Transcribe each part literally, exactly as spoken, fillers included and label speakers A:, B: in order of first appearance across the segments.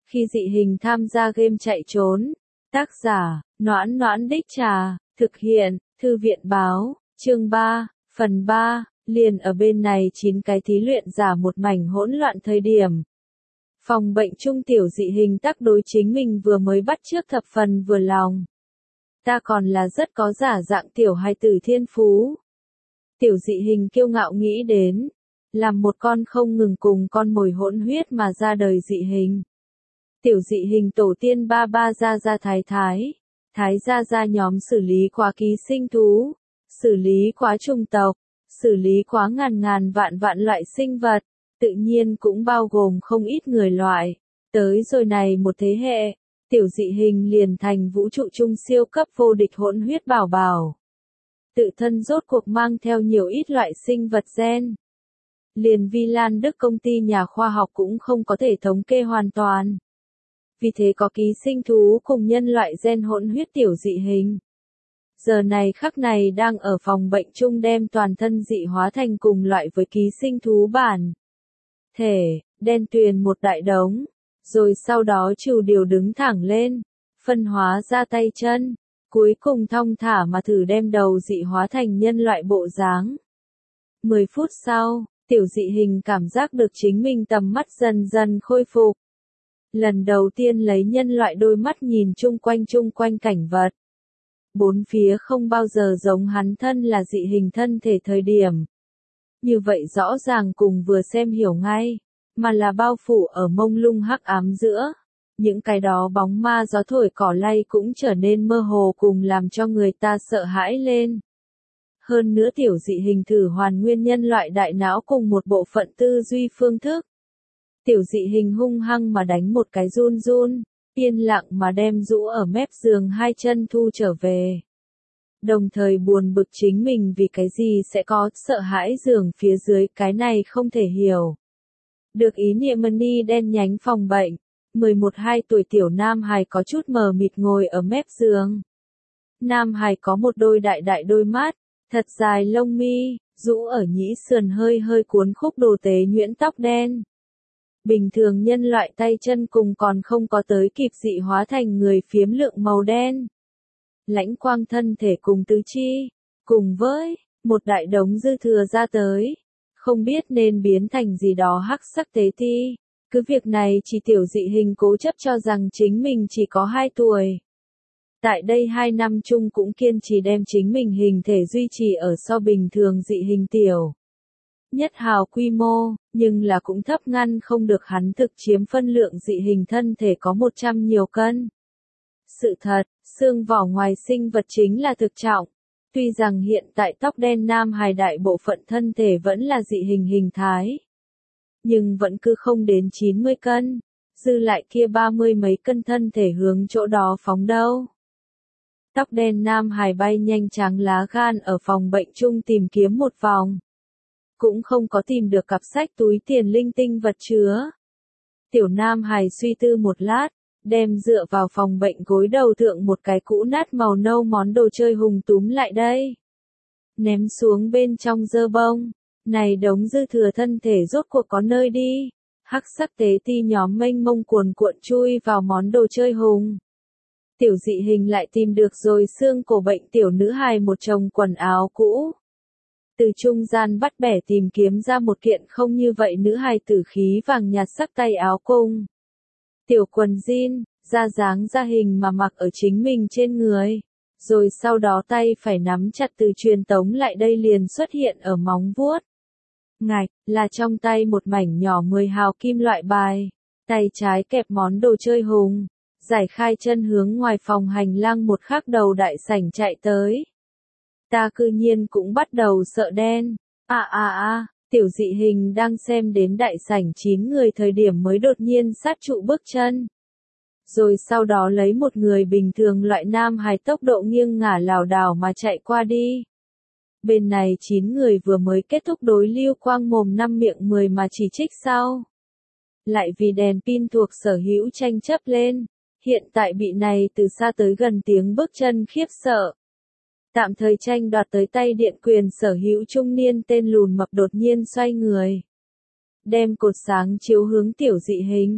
A: Khi dị hình tham gia game chạy trốn. Tác giả, Noãn Noãn Đích Trà, thực hiện, Thư viện Báo, chương ba, phần ba, liền ở bên này chín cái thí luyện giả một mảnh hỗn loạn thời điểm. Phòng bệnh chung tiểu dị hình tác đối chính mình vừa mới bắt trước thập phần vừa lòng. Ta còn là rất có giả dạng tiểu hài tử thiên phú. Tiểu dị hình kiêu ngạo nghĩ đến, làm một con không ngừng cùng con mồi hỗn huyết mà ra đời dị hình. Tiểu dị hình tổ tiên ba ba gia gia thái thái, thái gia gia nhóm xử lý quá ký sinh thú, xử lý quá trùng tộc, xử lý quá ngàn ngàn vạn vạn loại sinh vật, tự nhiên cũng bao gồm không ít người loại. Tới rồi này một thế hệ, tiểu dị hình liền thành vũ trụ trung siêu cấp vô địch hỗn huyết bảo bảo. Tự thân rốt cuộc mang theo nhiều ít loại sinh vật gen. Liền Vi Lan Đức công ty nhà khoa học cũng không có thể thống kê hoàn toàn. Vì thế có ký sinh thú cùng nhân loại gen hỗn huyết tiểu dị hình. Giờ này khắc này đang ở phòng bệnh chung đem toàn thân dị hóa thành cùng loại với ký sinh thú bản thể, đen tuyền một đại đống, rồi sau đó trừ điều đứng thẳng lên, phân hóa ra tay chân, cuối cùng thong thả mà thử đem đầu dị hóa thành nhân loại bộ dáng. mười phút sau, tiểu dị hình cảm giác được chính mình tầm mắt dần dần khôi phục. Lần đầu tiên lấy nhân loại đôi mắt nhìn chung quanh chung quanh cảnh vật. Bốn phía không bao giờ giống hắn thân là dị hình thân thể thời điểm. Như vậy rõ ràng cùng vừa xem hiểu ngay, mà là bao phủ ở mông lung hắc ám giữa. Những cái đó bóng ma gió thổi cỏ lay cũng trở nên mơ hồ cùng làm cho người ta sợ hãi lên. Hơn nữa tiểu dị hình thử hoàn nguyên nhân loại đại não cùng một bộ phận tư duy phương thức. Tiểu dị hình hung hăng mà đánh một cái run run, yên lặng mà đem rũ ở mép giường hai chân thu trở về. Đồng thời buồn bực chính mình vì cái gì sẽ có sợ hãi giường phía dưới cái này không thể hiểu. Được ý niệm mani đen nhánh phòng bệnh, mười một hai tuổi tiểu nam hài có chút mờ mịt ngồi ở mép giường. Nam hài có một đôi đại đại đôi mắt, thật dài lông mi, rũ ở nhĩ sườn hơi hơi cuốn khúc đồ tế nhuyễn tóc đen. Bình thường nhân loại tay chân cùng còn không có tới kịp dị hóa thành người phiếm lượng màu đen. Lãnh quang thân thể cùng tứ chi, cùng với một đại đống dư thừa ra tới, không biết nên biến thành gì đó hắc sắc tế ti. Cứ việc này chỉ tiểu dị hình cố chấp cho rằng chính mình chỉ có hai tuổi. Tại đây hai năm chung cũng kiên trì đem chính mình hình thể duy trì ở so bình thường dị hình tiểu. Nhất hào quy mô, nhưng là cũng thấp ngăn không được hắn thực chiếm phân lượng dị hình thân thể có một trăm nhiều cân. Sự thật, xương vỏ ngoài sinh vật chính là thực trọng. Tuy rằng hiện tại tóc đen nam hài đại bộ phận thân thể vẫn là dị hình hình thái. Nhưng vẫn cứ không đến chín mươi cân, dư lại kia ba mươi mấy cân thân thể hướng chỗ đó phóng đâu. Tóc đen nam hài bay nhanh trắng lá gan ở phòng bệnh chung tìm kiếm một vòng. Cũng không có tìm được cặp sách túi tiền linh tinh vật chứa. Tiểu nam hài suy tư một lát, đem dựa vào phòng bệnh gối đầu thượng một cái cũ nát màu nâu món đồ chơi hùng túm lại đây. Ném xuống bên trong dơ bông, này đống dư thừa thân thể rốt cuộc có nơi đi. Hắc sắc tế ti nhóm mênh mông cuồn cuộn chui vào món đồ chơi hùng. Tiểu dị hình lại tìm được rồi xương cổ bệnh tiểu nữ hài một chồng quần áo cũ. Từ trung gian bắt bẻ tìm kiếm ra một kiện không như vậy nữ hài tử khí vàng nhạt sắc tay áo cung. Tiểu quần jean, da dáng da hình mà mặc ở chính mình trên người. Rồi sau đó tay phải nắm chặt từ truyền tống lại đây liền xuất hiện ở móng vuốt. Ngạch, là trong tay một mảnh nhỏ mười hào kim loại bài. Tay trái kẹp món đồ chơi hùng. Giải khai chân hướng ngoài phòng hành lang một khắc đầu đại sảnh chạy tới. Ta cư nhiên cũng bắt đầu sợ đen. À à à, tiểu dị hình đang xem đến đại sảnh chín người thời điểm mới đột nhiên sát trụ bước chân. Rồi sau đó lấy một người bình thường loại nam hài tốc độ nghiêng ngả lảo đảo mà chạy qua đi. Bên này chín người vừa mới kết thúc đối lưu quang mồm năm miệng mười mà chỉ trích sau. Lại vì đèn pin thuộc sở hữu tranh chấp lên, hiện tại bị này từ xa tới gần tiếng bước chân khiếp sợ. Tạm thời tranh đoạt tới tay điện quyền sở hữu trung niên tên lùn mập đột nhiên xoay người. Đem cột sáng chiếu hướng tiểu dị hình.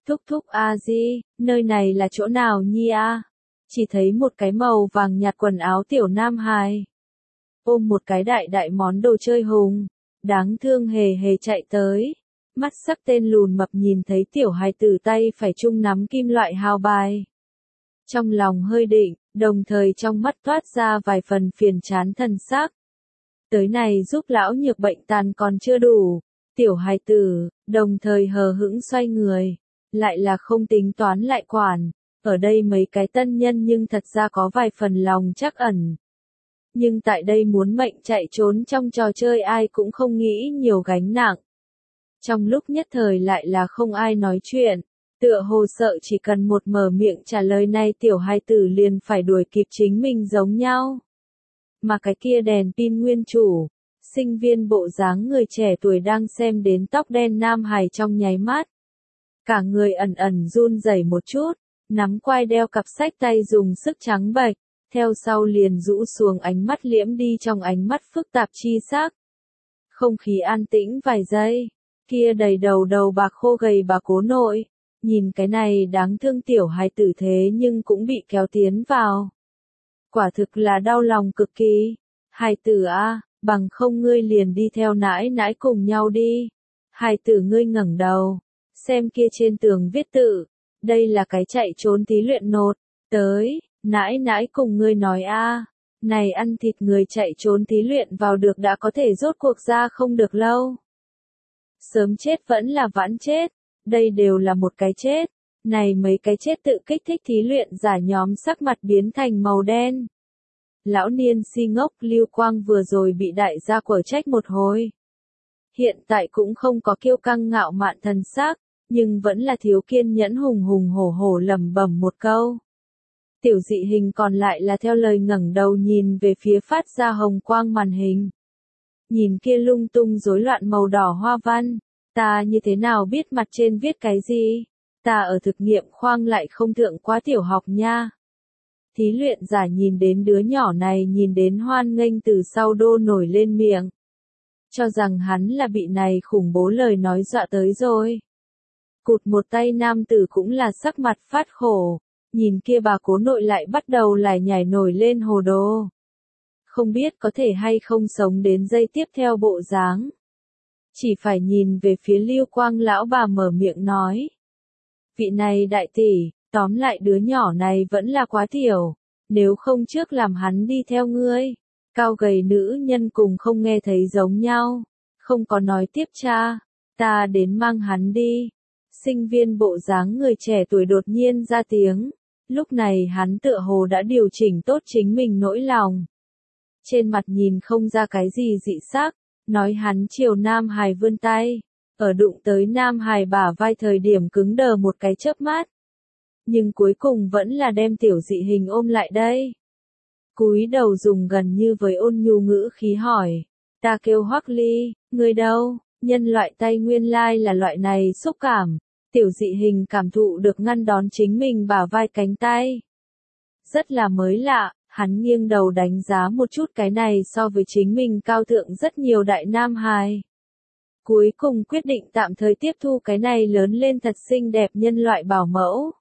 A: Thúc thúc a di, nơi này là chỗ nào nhi a? Chỉ thấy một cái màu vàng nhạt quần áo tiểu nam hài. Ôm một cái đại đại món đồ chơi hùng. Đáng thương hề hề chạy tới. Mắt sắc tên lùn mập nhìn thấy tiểu hài tử tay phải chung nắm kim loại hào bài. Trong lòng hơi định, đồng thời trong mắt toát ra vài phần phiền chán thần sắc. Tới này giúp lão nhược bệnh tàn còn chưa đủ. Tiểu hài tử, đồng thời hờ hững xoay người. Lại là không tính toán lại quản. Ở đây mấy cái tân nhân nhưng thật ra có vài phần lòng chắc ẩn. Nhưng tại đây muốn mệnh chạy trốn trong trò chơi ai cũng không nghĩ nhiều gánh nặng. Trong lúc nhất thời lại là không ai nói chuyện. Tựa hồ sợ chỉ cần một mở miệng trả lời này tiểu hài tử liền phải đuổi kịp chính mình giống nhau. Mà cái kia đèn pin nguyên chủ, sinh viên bộ dáng người trẻ tuổi đang xem đến tóc đen nam hài trong nháy mắt. Cả người ẩn ẩn run rẩy một chút, nắm quai đeo cặp sách tay dùng sức trắng bệch, theo sau liền rũ xuống ánh mắt liễm đi trong ánh mắt phức tạp chi sắc. Không khí an tĩnh vài giây, kia đầy đầu đầu bạc khô gầy bà cố nội, nhìn cái này đáng thương tiểu hài tử thế nhưng cũng bị kéo tiến vào. Quả thực là đau lòng cực kỳ. Hài tử a, bằng không ngươi liền đi theo nãi nãi cùng nhau đi. Hài tử ngươi ngẩng đầu, xem kia trên tường viết tự, đây là cái chạy trốn thí luyện nột, tới, nãi nãi cùng ngươi nói a, này ăn thịt người chạy trốn thí luyện vào được đã có thể rốt cuộc ra không được lâu. Sớm chết vẫn là vãn chết, đây đều là một cái chết. Này mấy cái chết tự kích thích thí luyện giả nhóm sắc mặt biến thành màu đen. Lão niên si ngốc Lưu Quang vừa rồi bị đại gia quở trách một hồi. Hiện tại cũng không có kiêu căng ngạo mạn thần sắc, nhưng vẫn là thiếu kiên nhẫn hùng hùng hổ hổ lẩm bẩm một câu. Tiểu dị hình còn lại là theo lời ngẩng đầu nhìn về phía phát ra hồng quang màn hình. Nhìn kia lung tung rối loạn màu đỏ hoa văn, ta như thế nào biết mặt trên viết cái gì? Ta ở thực nghiệm khoang lại không thượng quá tiểu học nha. Thí luyện giả nhìn đến đứa nhỏ này nhìn đến hoan nghênh từ sau đô nổi lên miệng. Cho rằng hắn là bị này khủng bố lời nói dọa tới rồi. Cụt một tay nam tử cũng là sắc mặt phát khổ. Nhìn kia bà cố nội lại bắt đầu lại nhảy nổi lên hồ đồ. Không biết có thể hay không sống đến giây tiếp theo bộ dáng. Chỉ phải nhìn về phía Lưu Quang lão bà mở miệng nói. Vị này đại tỷ, tóm lại đứa nhỏ này vẫn là quá tiểu, nếu không trước làm hắn đi theo ngươi. Cao gầy nữ nhân cùng không nghe thấy giống nhau, không có nói tiếp cha, ta đến mang hắn đi. Sinh viên bộ dáng người trẻ tuổi đột nhiên ra tiếng, lúc này hắn tựa hồ đã điều chỉnh tốt chính mình nỗi lòng. Trên mặt nhìn không ra cái gì dị sắc, nói hắn chiều Nam Hải vươn tay. Ở đụng tới Nam Hải bả vai thời điểm cứng đờ một cái chớp mắt. Nhưng cuối cùng vẫn là đem tiểu dị hình ôm lại đây. Cúi đầu dùng gần như với ôn nhu ngữ khí hỏi. Ta kêu Hoắc Ly, người đâu? Nhân loại tay nguyên lai là loại này xúc cảm. Tiểu dị hình cảm thụ được ngăn đón chính mình bả vai cánh tay. Rất là mới lạ, hắn nghiêng đầu đánh giá một chút cái này so với chính mình cao thượng rất nhiều đại Nam Hải. Cuối cùng quyết định tạm thời tiếp thu cái này lớn lên thật xinh đẹp nhân loại bảo mẫu.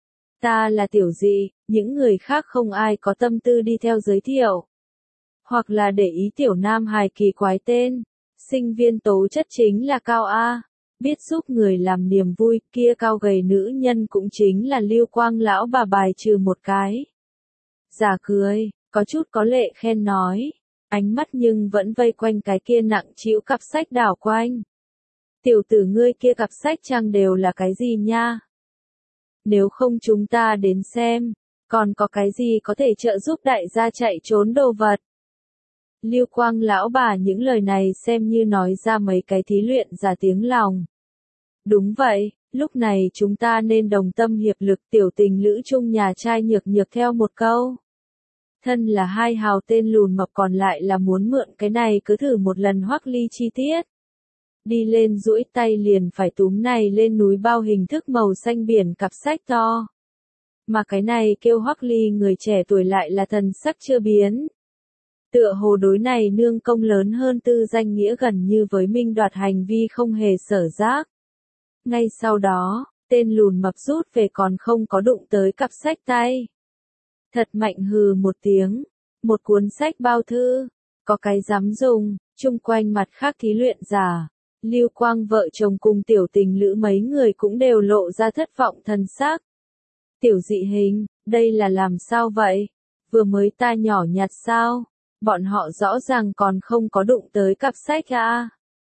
A: Ta là tiểu dị, những người khác không ai có tâm tư đi theo giới thiệu. Hoặc là để ý tiểu Nam Hải kỳ quái tên. Sinh viên tố chất chính là Cao A. Biết giúp người làm niềm vui, kia cao gầy nữ nhân cũng chính là Lưu Quang lão bà bài trừ một cái. Giả cười, có chút có lệ khen nói. Ánh mắt nhưng vẫn vây quanh cái kia nặng trĩu cặp sách đảo quanh. Tiểu tử ngươi kia cặp sách trang đều là cái gì nha? Nếu không chúng ta đến xem, còn có cái gì có thể trợ giúp đại gia chạy trốn đồ vật? Lưu Quang lão bà những lời này xem như nói ra mấy cái thí luyện giả tiếng lòng. Đúng vậy, lúc này chúng ta nên đồng tâm hiệp lực tiểu tình lữ chung nhà trai nhược nhược theo một câu. Thân là hai hào tên lùn mập còn lại là muốn mượn cái này cứ thử một lần Hoắc Ly chi tiết. Đi lên duỗi tay liền phải túm này lên núi bao hình thức màu xanh biển cặp sách to. Mà cái này kêu Hoắc Ly người trẻ tuổi lại là thần sắc chưa biến. Tựa hồ đối này nương công lớn hơn tư danh nghĩa gần như với minh đoạt hành vi không hề sở giác. Ngay sau đó, Tên lùn mập rút về còn không có đụng tới cặp sách tay. Thật mạnh hừ một tiếng. Một cuốn sách bao thư. Có cái dám dùng, chung quanh mặt khác thí luyện giả. Lưu Quang vợ chồng cùng tiểu tình lữ mấy người cũng đều lộ ra thất vọng thần sắc. Tiểu dị hình, đây là làm sao vậy? Vừa mới ta nhỏ nhặt sao? Bọn họ rõ ràng còn không có đụng tới cặp sách à?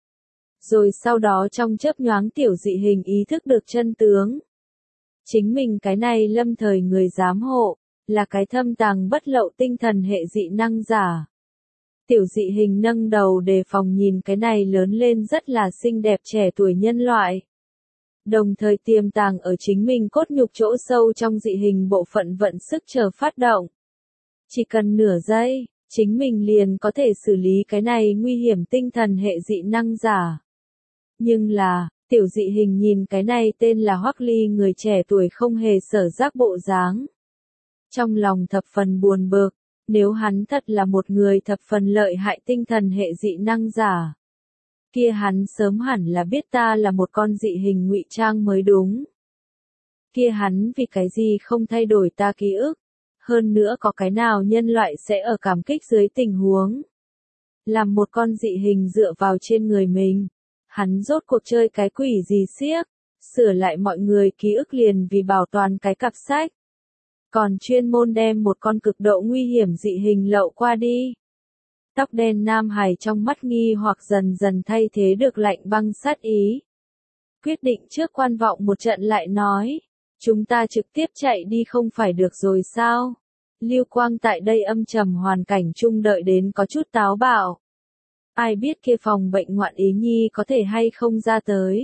A: Rồi sau đó trong chớp nhoáng tiểu dị hình ý thức được chân tướng. Chính mình cái này lâm thời người giám hộ, là cái thâm tàng bất lậu tinh thần hệ dị năng giả. Tiểu dị hình nâng đầu đề phòng nhìn cái này lớn lên rất là xinh đẹp trẻ tuổi nhân loại. Đồng thời tiềm tàng ở chính mình cốt nhục chỗ sâu trong dị hình bộ phận vận sức chờ phát động. Chỉ cần nửa giây, chính mình liền có thể xử lý cái này nguy hiểm tinh thần hệ dị năng giả. Nhưng là, tiểu dị hình nhìn cái này tên là Hoắc Ly người trẻ tuổi không hề sở giác bộ dáng. Trong lòng thập phần buồn bực, nếu hắn thật là một người thập phần lợi hại tinh thần hệ dị năng giả. Kia hắn sớm hẳn là biết ta là một con dị hình ngụy trang mới đúng. Kia hắn vì cái gì không thay đổi ta ký ức. Hơn nữa có cái nào nhân loại sẽ ở cảm kích dưới tình huống. Làm một con dị hình dựa vào trên người mình. Hắn rốt cuộc chơi cái quỷ gì xiếc. Sửa lại mọi người ký ức liền vì bảo toàn cái cặp sách. Còn chuyên môn đem một con cực độ nguy hiểm dị hình lậu qua đi. Tóc đen nam hài trong mắt nghi hoặc dần dần thay thế được lạnh băng sát ý. Quyết định trước quan vọng một trận lại nói. Chúng ta trực tiếp chạy đi không phải được rồi sao? Lưu Quang tại đây âm trầm hoàn cảnh chung đợi đến có chút táo bạo. Ai biết kia phòng bệnh ngoạn ý nhi có thể hay không ra tới.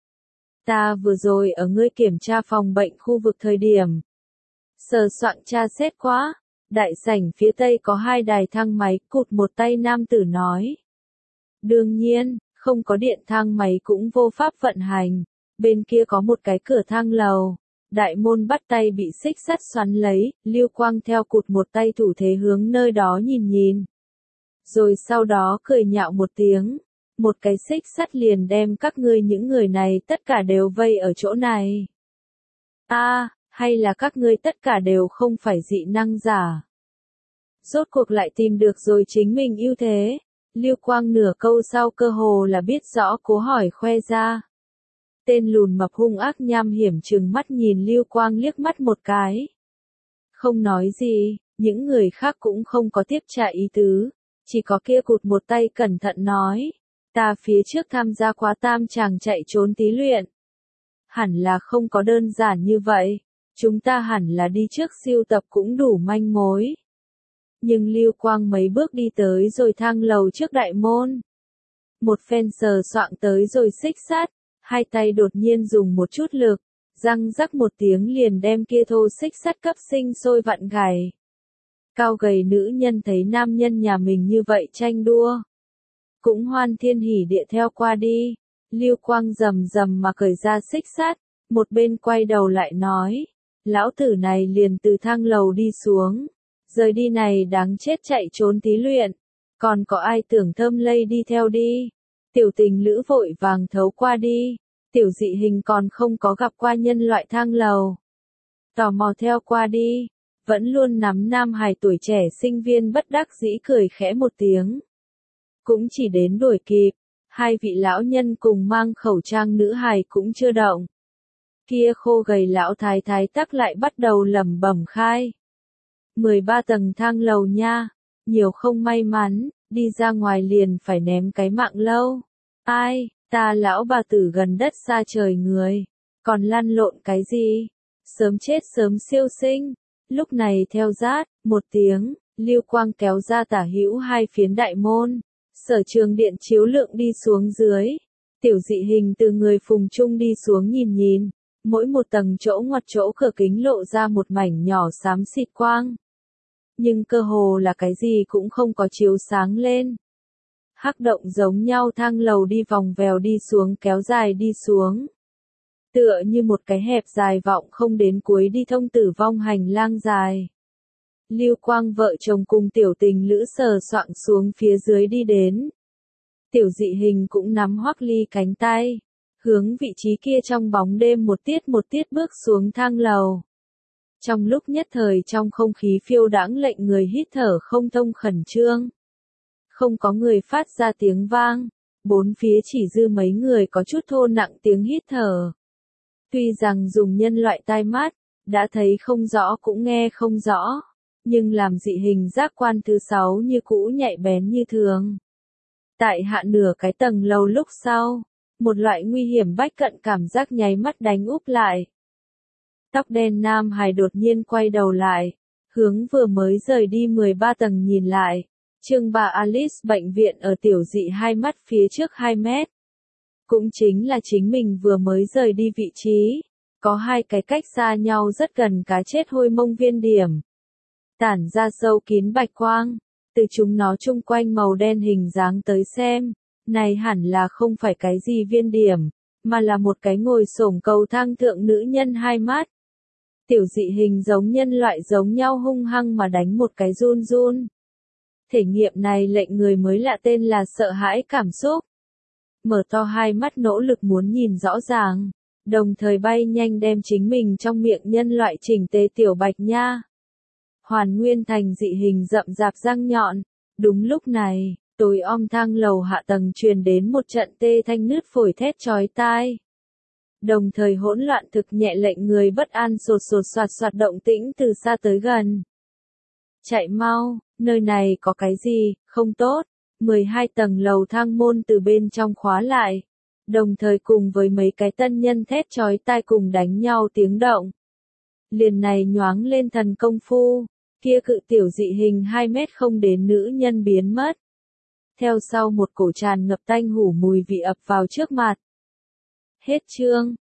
A: Ta vừa rồi ở ngươi kiểm tra phòng bệnh khu vực thời điểm. Sờ soạn tra xét quá. Đại sảnh phía tây có hai đài thang máy, cụt một tay nam tử nói. Đương nhiên, không có điện thang máy cũng vô pháp vận hành. Bên kia có một cái cửa thang lầu. Đại môn bắt tay bị xích sắt xoắn lấy, Lưu Quang theo cụt một tay thủ thế hướng nơi đó nhìn nhìn. Rồi sau đó cười nhạo một tiếng. Một cái xích sắt liền đem các ngươi những người này tất cả đều vây ở chỗ này. A, hay là các ngươi tất cả đều không phải dị năng giả. Rốt cuộc lại tìm được rồi chính mình ưu thế. Lưu Quang nửa câu sau cơ hồ là biết rõ cố hỏi khoe ra. Tên lùn mập hung ác nham hiểm trừng mắt nhìn Lưu Quang liếc mắt một cái. Không nói gì, những người khác cũng không có tiếp trả ý tứ. Chỉ có kia cụt một tay cẩn thận nói. Ta phía trước tham gia quá tam chàng chạy trốn tí luyện. Hẳn là không có đơn giản như vậy. Chúng ta hẳn là đi trước siêu tập cũng đủ manh mối. Nhưng Lưu Quang mấy bước đi tới rồi thang lầu trước đại môn. Một phen sờ soạng tới rồi xích sát. Hai tay đột nhiên dùng một chút lực. Răng rắc một tiếng liền đem kia thô xích sắt cấp sinh sôi vặn gài. Cao gầy nữ nhân thấy nam nhân nhà mình như vậy tranh đua. Cũng hoan thiên hỉ địa theo qua đi. Lưu Quang rầm rầm mà cởi ra xích sắt. Một bên quay đầu lại nói. Lão tử này liền từ thang lầu đi xuống. Rời đi này đáng chết chạy trốn tí luyện. Còn có ai tưởng thơm lây đi theo đi. Tiểu tình lữ vội vàng thấu qua đi. Tiểu dị hình còn không có gặp qua nhân loại thang lầu. Tò mò theo qua đi. Vẫn luôn nắm nam hài tuổi trẻ sinh viên bất đắc dĩ cười khẽ một tiếng. Cũng chỉ đến đuổi kịp. Hai vị lão nhân cùng mang khẩu trang nữ hài cũng chưa động. Kia khô gầy lão thái thái tắc lại bắt đầu lẩm bẩm khai. mười ba tầng thang lầu nha. Nhiều không may mắn. Đi ra ngoài liền phải ném cái mạng lâu. Ai, ta lão bà tử gần đất xa trời người. Còn lăn lộn cái gì? Sớm chết sớm siêu sinh. Lúc này theo rát, một tiếng, Lưu Quang kéo ra tả hữu hai phiến đại môn. Sở trường điện chiếu lượng đi xuống dưới. Tiểu dị hình từ người phùng trung đi xuống nhìn nhìn. Mỗi một tầng chỗ ngoặt chỗ cửa kính lộ ra một mảnh nhỏ xám xịt quang. Nhưng cơ hồ là cái gì cũng không có chiếu sáng lên. Hắc động giống nhau thang lầu đi vòng vèo đi xuống kéo dài đi xuống. Tựa như một cái hẹp dài vọng không đến cuối đi thông tử vong hành lang dài. Lưu Quang vợ chồng cùng tiểu tình lữ sờ soạng xuống phía dưới đi đến. Tiểu dị hình cũng nắm Hoắc Ly cánh tay. hướng vị trí kia trong bóng đêm một tiết một tiết bước xuống thang lầu. Trong lúc nhất thời trong không khí phiêu đãng lệnh người hít thở không thông khẩn trương. Không có người phát ra tiếng vang, bốn phía chỉ dư mấy người có chút thô nặng tiếng hít thở. Tuy rằng dùng nhân loại tai mắt, đã thấy không rõ cũng nghe không rõ, nhưng làm dị hình giác quan thứ sáu như cũ nhạy bén như thường. Tại hạ nửa cái tầng lầu lúc sau, một loại nguy hiểm bách cận cảm giác nháy mắt đánh úp lại. Tóc đen nam hài đột nhiên quay đầu lại, hướng vừa mới rời đi mười ba tầng nhìn lại. Chương ba Alice bệnh viện ở tiểu dị hai mắt phía trước hai mét. Cũng chính là chính mình vừa mới rời đi vị trí. Có hai cái cách xa nhau rất gần cá chết hôi mông viên điểm. Tản ra sâu kín bạch quang. Từ chúng nó chung quanh màu đen hình dáng tới xem. Này hẳn là không phải cái gì viên điểm, mà là một cái ngồi xổm cầu thang thượng nữ nhân hai mắt. Tiểu dị hình giống nhân loại giống nhau hung hăng mà đánh một cái run run. Thể nghiệm này lệnh người mới lạ tên là sợ hãi cảm xúc. Mở to hai mắt nỗ lực muốn nhìn rõ ràng, đồng thời bay nhanh đem chính mình trong miệng nhân loại chỉnh tề tiểu bạch nha. Hoàn nguyên thành dị hình rậm rạp răng nhọn. Đúng lúc này, tối om thang lầu hạ tầng truyền đến một trận tê thanh nứt phổi thét chói tai. Đồng thời hỗn loạn thực nhẹ lệnh người bất an sột sột soạt soạt động tĩnh từ xa tới gần. Chạy mau, nơi này có cái gì, không tốt. mười hai tầng lầu thang môn từ bên trong khóa lại. Đồng thời cùng với mấy cái tân nhân thét chói tai cùng đánh nhau tiếng động. Liền này nhoáng lên thần công phu, kia cự tiểu dị hình hai mét không đến nữ nhân biến mất. Theo sau một cổ tràn ngập tanh hủ mùi vị ập vào trước mặt. Hết chương.